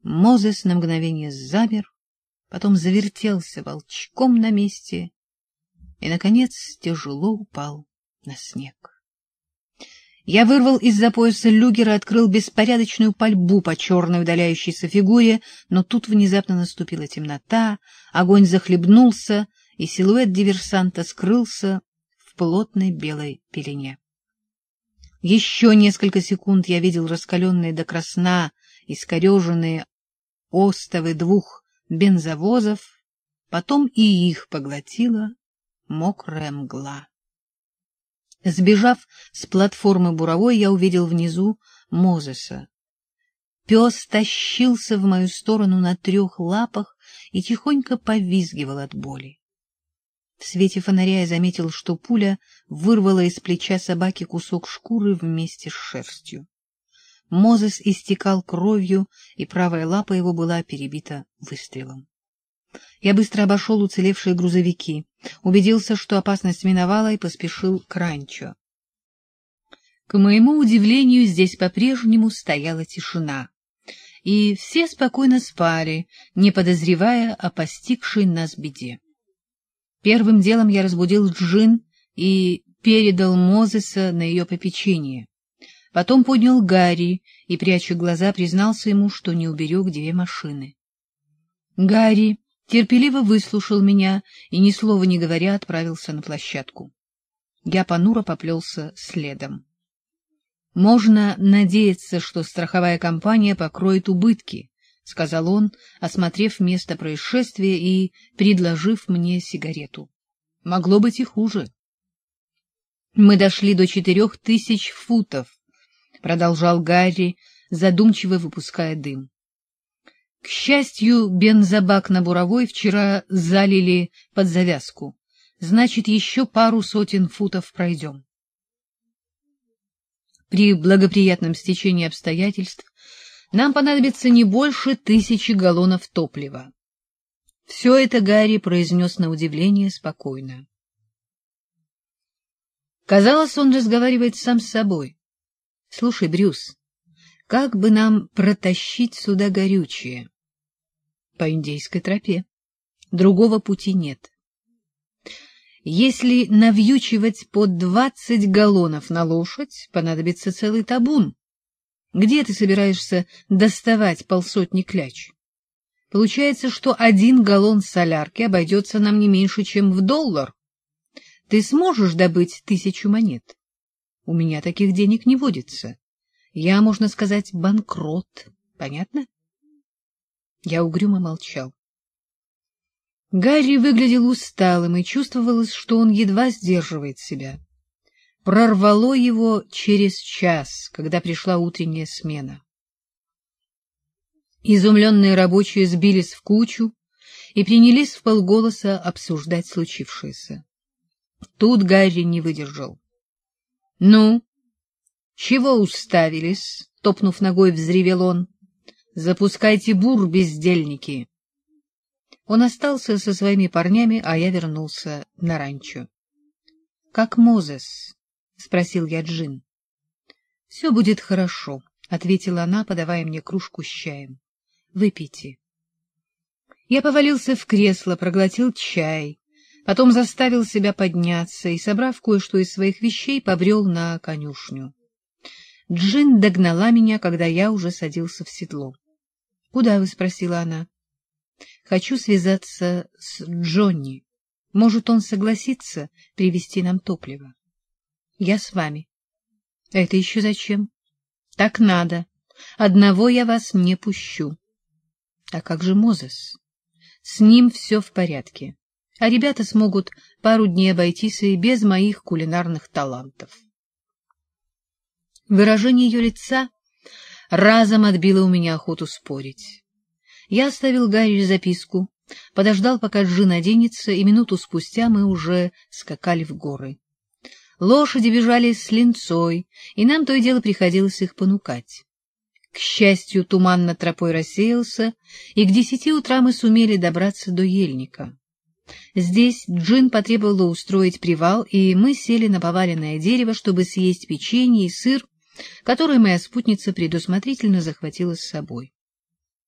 Мозес на мгновение замер, потом завертелся волчком на месте и, наконец, тяжело упал на снег. Я вырвал из-за пояса люгера, открыл беспорядочную пальбу по черной удаляющейся фигуре, но тут внезапно наступила темнота, огонь захлебнулся, и силуэт диверсанта скрылся в плотной белой пелене. Еще несколько секунд я видел раскаленные до красна искореженные остовы двух бензовозов, потом и их поглотила мокрая мгла. Сбежав с платформы буровой, я увидел внизу Мозеса. Пес тащился в мою сторону на 3 лапах и тихонько повизгивал от боли. В свете фонаря я заметил, что пуля вырвала из плеча собаки кусок шкуры вместе с шерстью. Мозес истекал кровью, и правая лапа его была перебита выстрелом. Я быстро обошел уцелевшие грузовики, убедился, что опасность миновала, и поспешил к ранчо. К моему удивлению, здесь по-прежнему стояла тишина, и все спокойно спали, не подозревая о постигшей нас беде. Первым делом я разбудил Джин и передал Мозеса на ее попечение. Потом поднял Гарри и, пряча глаза, признался ему, что не уберег 2 машины. Гарри терпеливо выслушал меня и, ни слова не говоря, отправился на площадку. Я понуро поплелся следом. «Можно надеяться, что страховая компания покроет убытки», — сказал он, осмотрев место происшествия и предложив мне сигарету. «Могло быть и хуже». «Мы дошли до 4000 футов», — продолжал Гарри, задумчиво выпуская дым. «К счастью, бензобак на буровой вчера залили под завязку. Значит, еще пару сотен футов пройдем. При благоприятном стечении обстоятельств нам понадобится не больше 1000 галлонов топлива». Все это Гарри произнес на удивление спокойно. Казалось, он разговаривает сам с собой. — Слушай, Брюс, как бы нам протащить сюда горючее? — По индейской тропе. Другого пути нет. Если навьючивать по 20 галлонов на лошадь, понадобится целый табун. Где ты собираешься доставать 500 кляч? Получается, что 1 галлон солярки обойдется нам не меньше, чем в $1. Ты сможешь добыть 1000 монет? У меня таких денег не водится. Я, можно сказать, банкрот. Понятно? Я угрюмо молчал. Гарри выглядел усталым, и чувствовалось, что он едва сдерживает себя. Прорвало его через час, когда пришла утренняя смена. Изумленные рабочие сбились в кучу и принялись вполголоса обсуждать случившееся. Тут Гарри не выдержал. — Ну, чего уставились? — топнув ногой, взревел он. — Запускайте бур, бездельники. Он остался со своими парнями, а я вернулся на ранчо. — Как Мозес? — спросил я Джин. — Все будет хорошо, — ответила она, подавая мне кружку с чаем. — Выпейте. Я повалился в кресло, проглотил чай, потом заставил себя подняться и, собрав кое-что из своих вещей, побрел на конюшню. Джин догнала меня, когда я уже садился в седло. — Куда вы? — спросила она. — Хочу связаться с Джонни. Может, он согласится привезти нам топливо? — Я с вами. — Это еще зачем? — Так надо. Одного я вас не пущу. — А как же Мозес? — С ним все в порядке. А ребята смогут пару дней обойтись и без моих кулинарных талантов. Выражение ее лица разом отбило у меня охоту спорить. Я оставил Гарри записку, подождал, пока Джин оденется, и минуту спустя мы уже скакали в горы. Лошади бежали с линцой, и нам то и дело приходилось их понукать. К счастью, туман над тропой рассеялся, и к 10 утра мы сумели добраться до ельника. Здесь Джин потребовала устроить привал, и мы сели на поваленное дерево, чтобы съесть печенье и сыр, которые моя спутница предусмотрительно захватила с собой.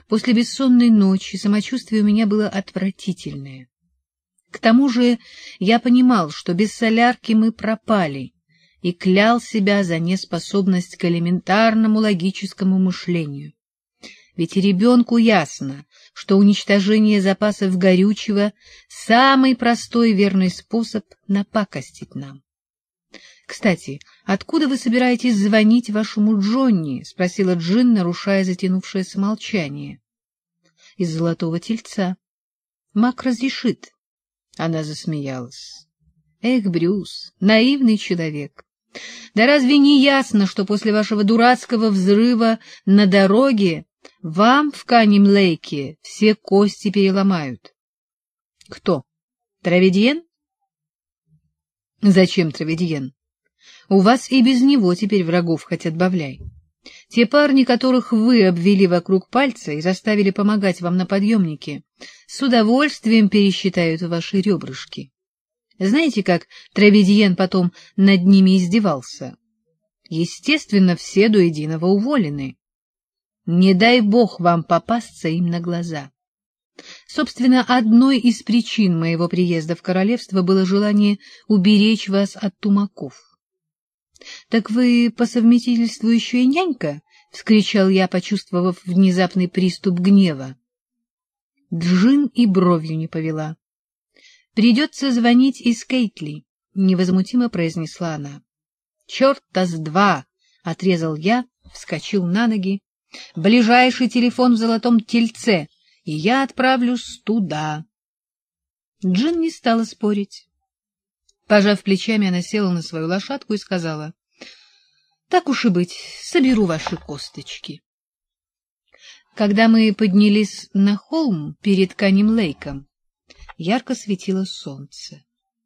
После бессонной ночи самочувствие у меня было отвратительное. К тому же я понимал, что без солярки мы пропали, и клял себя за неспособность к элементарному логическому мышлению. Ведь и ребенку ясно, что уничтожение запасов горючего — самый простой и верный способ напакостить нам. — Кстати, откуда вы собираетесь звонить вашему Джонни? — спросила Джин, нарушая затянувшееся молчание. — Из Золотого Тельца. Мак разрешит. Она засмеялась. — Эх, Брюс, наивный человек. Да разве не ясно, что после вашего дурацкого взрыва на дороге вам в Канним-Лейке все кости переломают? — Кто? Траведьен? — Зачем Траведьен? У вас и без него теперь врагов хоть отбавляй. Те парни, которых вы обвели вокруг пальца и заставили помогать вам на подъемнике, с удовольствием пересчитают ваши ребрышки. Знаете, как Траведьен потом над ними издевался? Естественно, все до единого уволены. Не дай бог вам попасться им на глаза. Собственно, одной из причин моего приезда в королевство было желание уберечь вас от тумаков. — Так вы по совместительству еще и нянька? — вскричал я, почувствовав внезапный приступ гнева. Джин и бровью не повела. — Придется звонить из Кейтли, — невозмутимо произнесла она. — Черта с два! — отрезал я, вскочил на ноги. — Ближайший телефон в Золотом Тельце, и я отправлюсь туда. Джин не стала спорить. Пожав плечами, она села на свою лошадку и сказала: — Так уж и быть, соберу ваши косточки. Когда мы поднялись на холм перед Канним-Лейком, ярко светило солнце.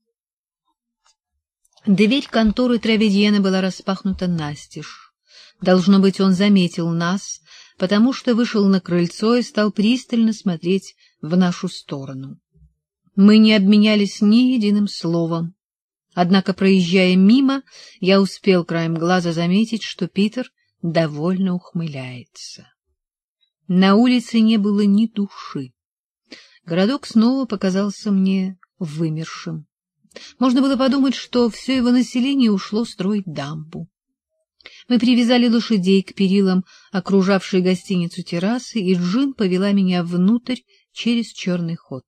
Дверь конторы Траведьена была распахнута настежь. Должно быть, он заметил нас, потому что вышел на крыльцо и стал пристально смотреть в нашу сторону. Мы не обменялись ни единым словом. Однако, проезжая мимо, я успел краем глаза заметить, что Питер довольно ухмыляется. На улице не было ни души. Городок снова показался мне вымершим. Можно было подумать, что все его население ушло строить дамбу. Мы привязали лошадей к перилам, окружавшей гостиницу террасы, и Джин повела меня внутрь через черный ход.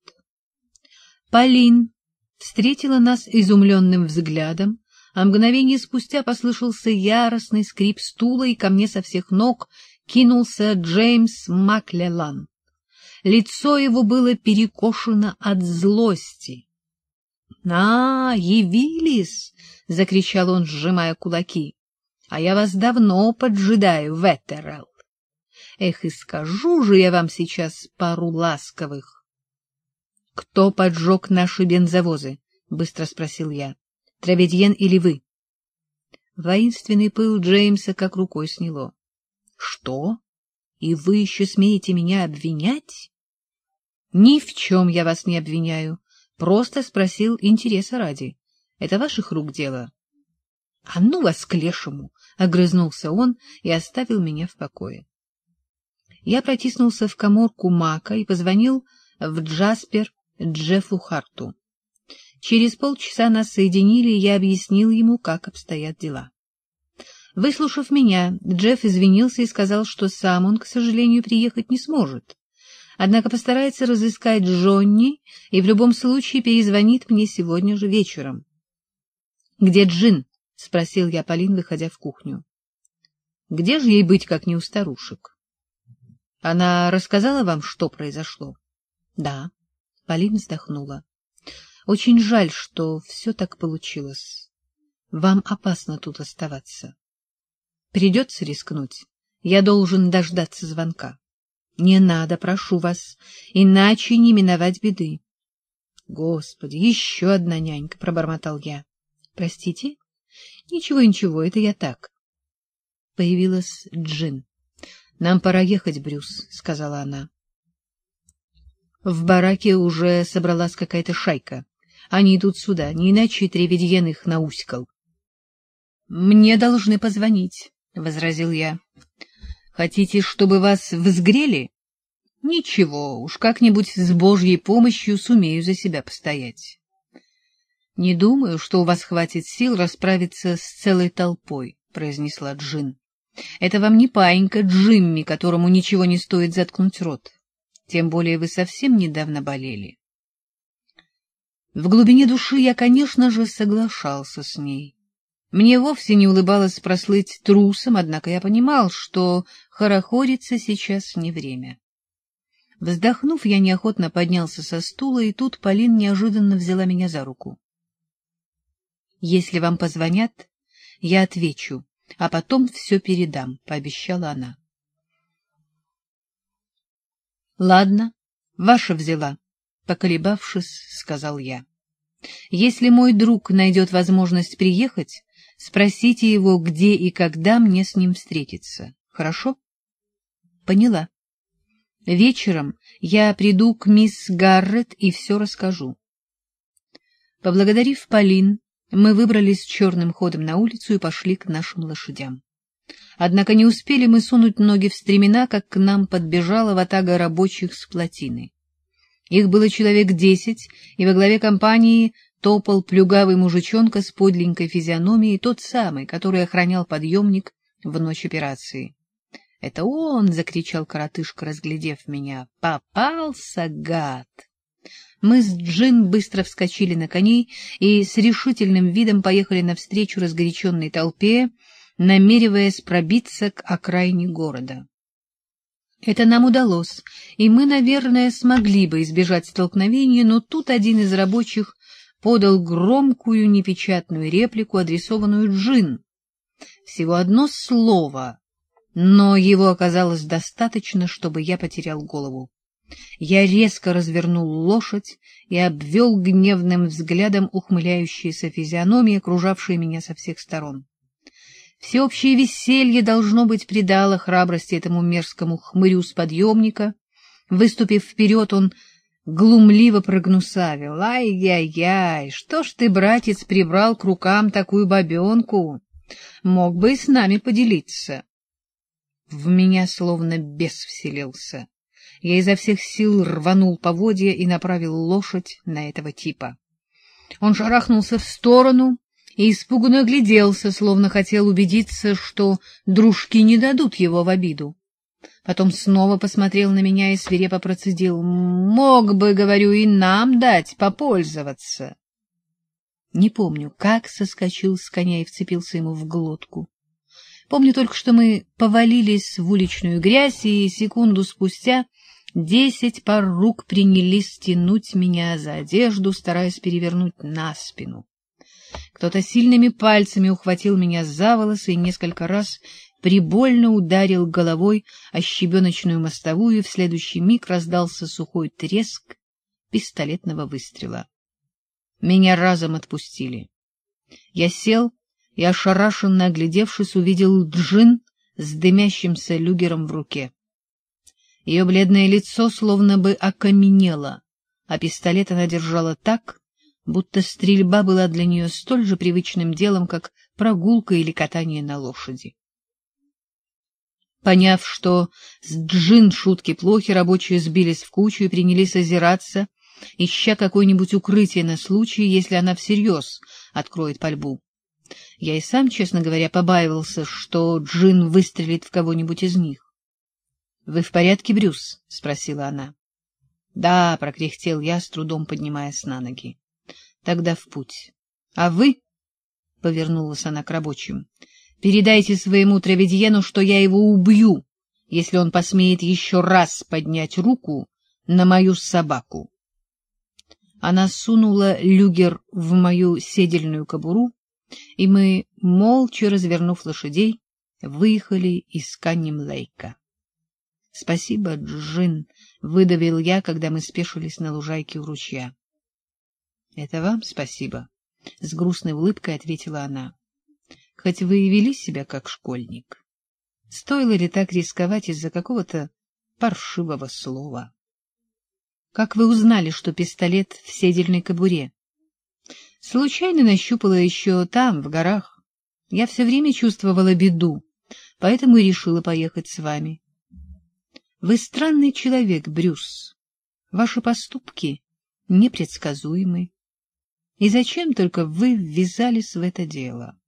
Полин встретила нас изумленным взглядом, а мгновение спустя послышался яростный скрип стула, и ко мне со всех ног кинулся Джеймс Маклеллан. Лицо его было перекошено от злости. — Явились! — закричал он, сжимая кулаки. — А я вас давно поджидаю, Веттерелл. Эх, и скажу же я вам сейчас пару ласковых. — Кто поджег наши бензовозы? — быстро спросил я. — Траведьен или вы? Воинственный пыл Джеймса как рукой сняло. — Что? И вы еще смеете меня обвинять? — Ни в чем я вас не обвиняю. Просто спросил интереса ради. Это ваших рук дело. — А ну вас к лешему! — огрызнулся он и оставил меня в покое. Я протиснулся в каморку Мака и позвонил в Джаспер Джеффу Харту. Через полчаса нас соединили, и я объяснил ему, как обстоят дела. Выслушав меня, Джефф извинился и сказал, что сам он, к сожалению, приехать не сможет. Однако постарается разыскать Джонни и в любом случае перезвонит мне сегодня же вечером. — Где Джин? — спросил я Полин, выходя в кухню. — Где же ей быть, как не у старушек? — Она рассказала вам, что произошло? — Да. Полин вздохнула. — Очень жаль, что все так получилось. Вам опасно тут оставаться. Придется рискнуть. Я должен дождаться звонка. Не надо, прошу вас, иначе не миновать беды. Господи, еще одна нянька, пробормотал я. Простите? Ничего, ничего, это я так. Появилась Джин. Нам пора ехать, Брюс, сказала она. В бараке уже собралась какая-то шайка. Они идут сюда, не иначе Траведьен их науськал. — Мне должны позвонить, — возразил я. — Хотите, чтобы вас взгрели? Ничего, уж как-нибудь с Божьей помощью сумею за себя постоять. Не думаю, что у вас хватит сил расправиться с целой толпой, произнесла Джин. Это вам не паинька Джимми, которому ничего не стоит заткнуть рот. Тем более вы совсем недавно болели. В глубине души я, конечно же, соглашался с ней. Мне вовсе не улыбалось прослыть трусом, однако я понимал, что хорохориться сейчас не время. Вздохнув, я неохотно поднялся со стула, и тут Полин неожиданно взяла меня за руку. — Если вам позвонят, я отвечу, а потом все передам, — пообещала она. — Ладно, ваша взяла, — поколебавшись, сказал я. — Если мой друг найдет возможность приехать, спросите его, где и когда мне с ним встретиться. Хорошо? — Поняла. Вечером я приду к мисс Гаррет и все расскажу. Поблагодарив Полин, мы выбрались черным ходом на улицу и пошли к нашим лошадям. Однако не успели мы сунуть ноги в стремена, как к нам подбежала ватага рабочих с плотины. Их было человек 10, и во главе компании топал плюгавый мужичонка с подленькой физиономией, тот самый, который охранял подъемник в ночь операции. — Это он! — закричал коротышка, разглядев меня. — Попался, гад! Мы с Джин быстро вскочили на коней и с решительным видом поехали навстречу разгоряченной толпе, намереваясь пробиться к окраине города. Это нам удалось, и мы, наверное, смогли бы избежать столкновения, но тут один из рабочих подал громкую непечатную реплику, адресованную Джин. Всего одно слово, но его оказалось достаточно, чтобы я потерял голову. Я резко развернул лошадь и обвел гневным взглядом ухмыляющиеся физиономии, окружавшие меня со всех сторон. Всеобщее веселье, должно быть, придало храбрости этому мерзкому хмырю с подъемника. Выступив вперед, он глумливо прогнусавил. «Ай-яй-яй, что ж ты, братец, прибрал к рукам такую бабенку? Мог бы и с нами поделиться». В меня словно бес вселился. Я изо всех сил рванул поводья и направил лошадь на этого типа. Он шарахнулся в сторону и испуганно огляделся, словно хотел убедиться, что дружки не дадут его в обиду. Потом снова посмотрел на меня и свирепо процедил: «Мог бы, говорю, и нам дать попользоваться». Не помню, как соскочил с коня и вцепился ему в глотку. Помню только, что мы повалились в уличную грязь, и секунду спустя 10 пар рук принялись тянуть меня за одежду, стараясь перевернуть на спину. Кто-то сильными пальцами ухватил меня за волосы и несколько раз прибольно ударил головой о щебеночную мостовую, и в следующий миг раздался сухой треск пистолетного выстрела. Меня разом отпустили. Я сел и, ошарашенно оглядевшись, увидел Джин с дымящимся люгером в руке. Ее бледное лицо словно бы окаменело, а пистолет она держала так, будто стрельба была для нее столь же привычным делом, как прогулка или катание на лошади. Поняв, что с Джин шутки плохи, рабочие сбились в кучу и принялись озираться, ища какое-нибудь укрытие на случай, если она всерьез откроет пальбу. Я и сам, честно говоря, побаивался, что Джин выстрелит в кого-нибудь из них. — Вы в порядке, Брюс? — спросила она. — Да, — прокряхтел я, с трудом поднимаясь на ноги. — Тогда в путь. — А вы, — повернулась она к рабочим, — передайте своему Тревидьену, что я его убью, если он посмеет еще раз поднять руку на мою собаку. Она сунула люгер в мою седельную кобуру, и мы, молча развернув лошадей, выехали из Канним-Лейка. — Спасибо, Джин, — выдавил я, когда мы спешились на лужайке у ручья. — Это вам спасибо, — с грустной улыбкой ответила она. — Хоть вы и вели себя как школьник. Стоило ли так рисковать из-за какого-то паршивого слова? — Как вы узнали, что пистолет в седельной кобуре? — Случайно нащупала еще там, в горах. Я все время чувствовала беду, поэтому и решила поехать с вами. Вы странный человек, Брюс. Ваши поступки непредсказуемы. И зачем только вы ввязались в это дело?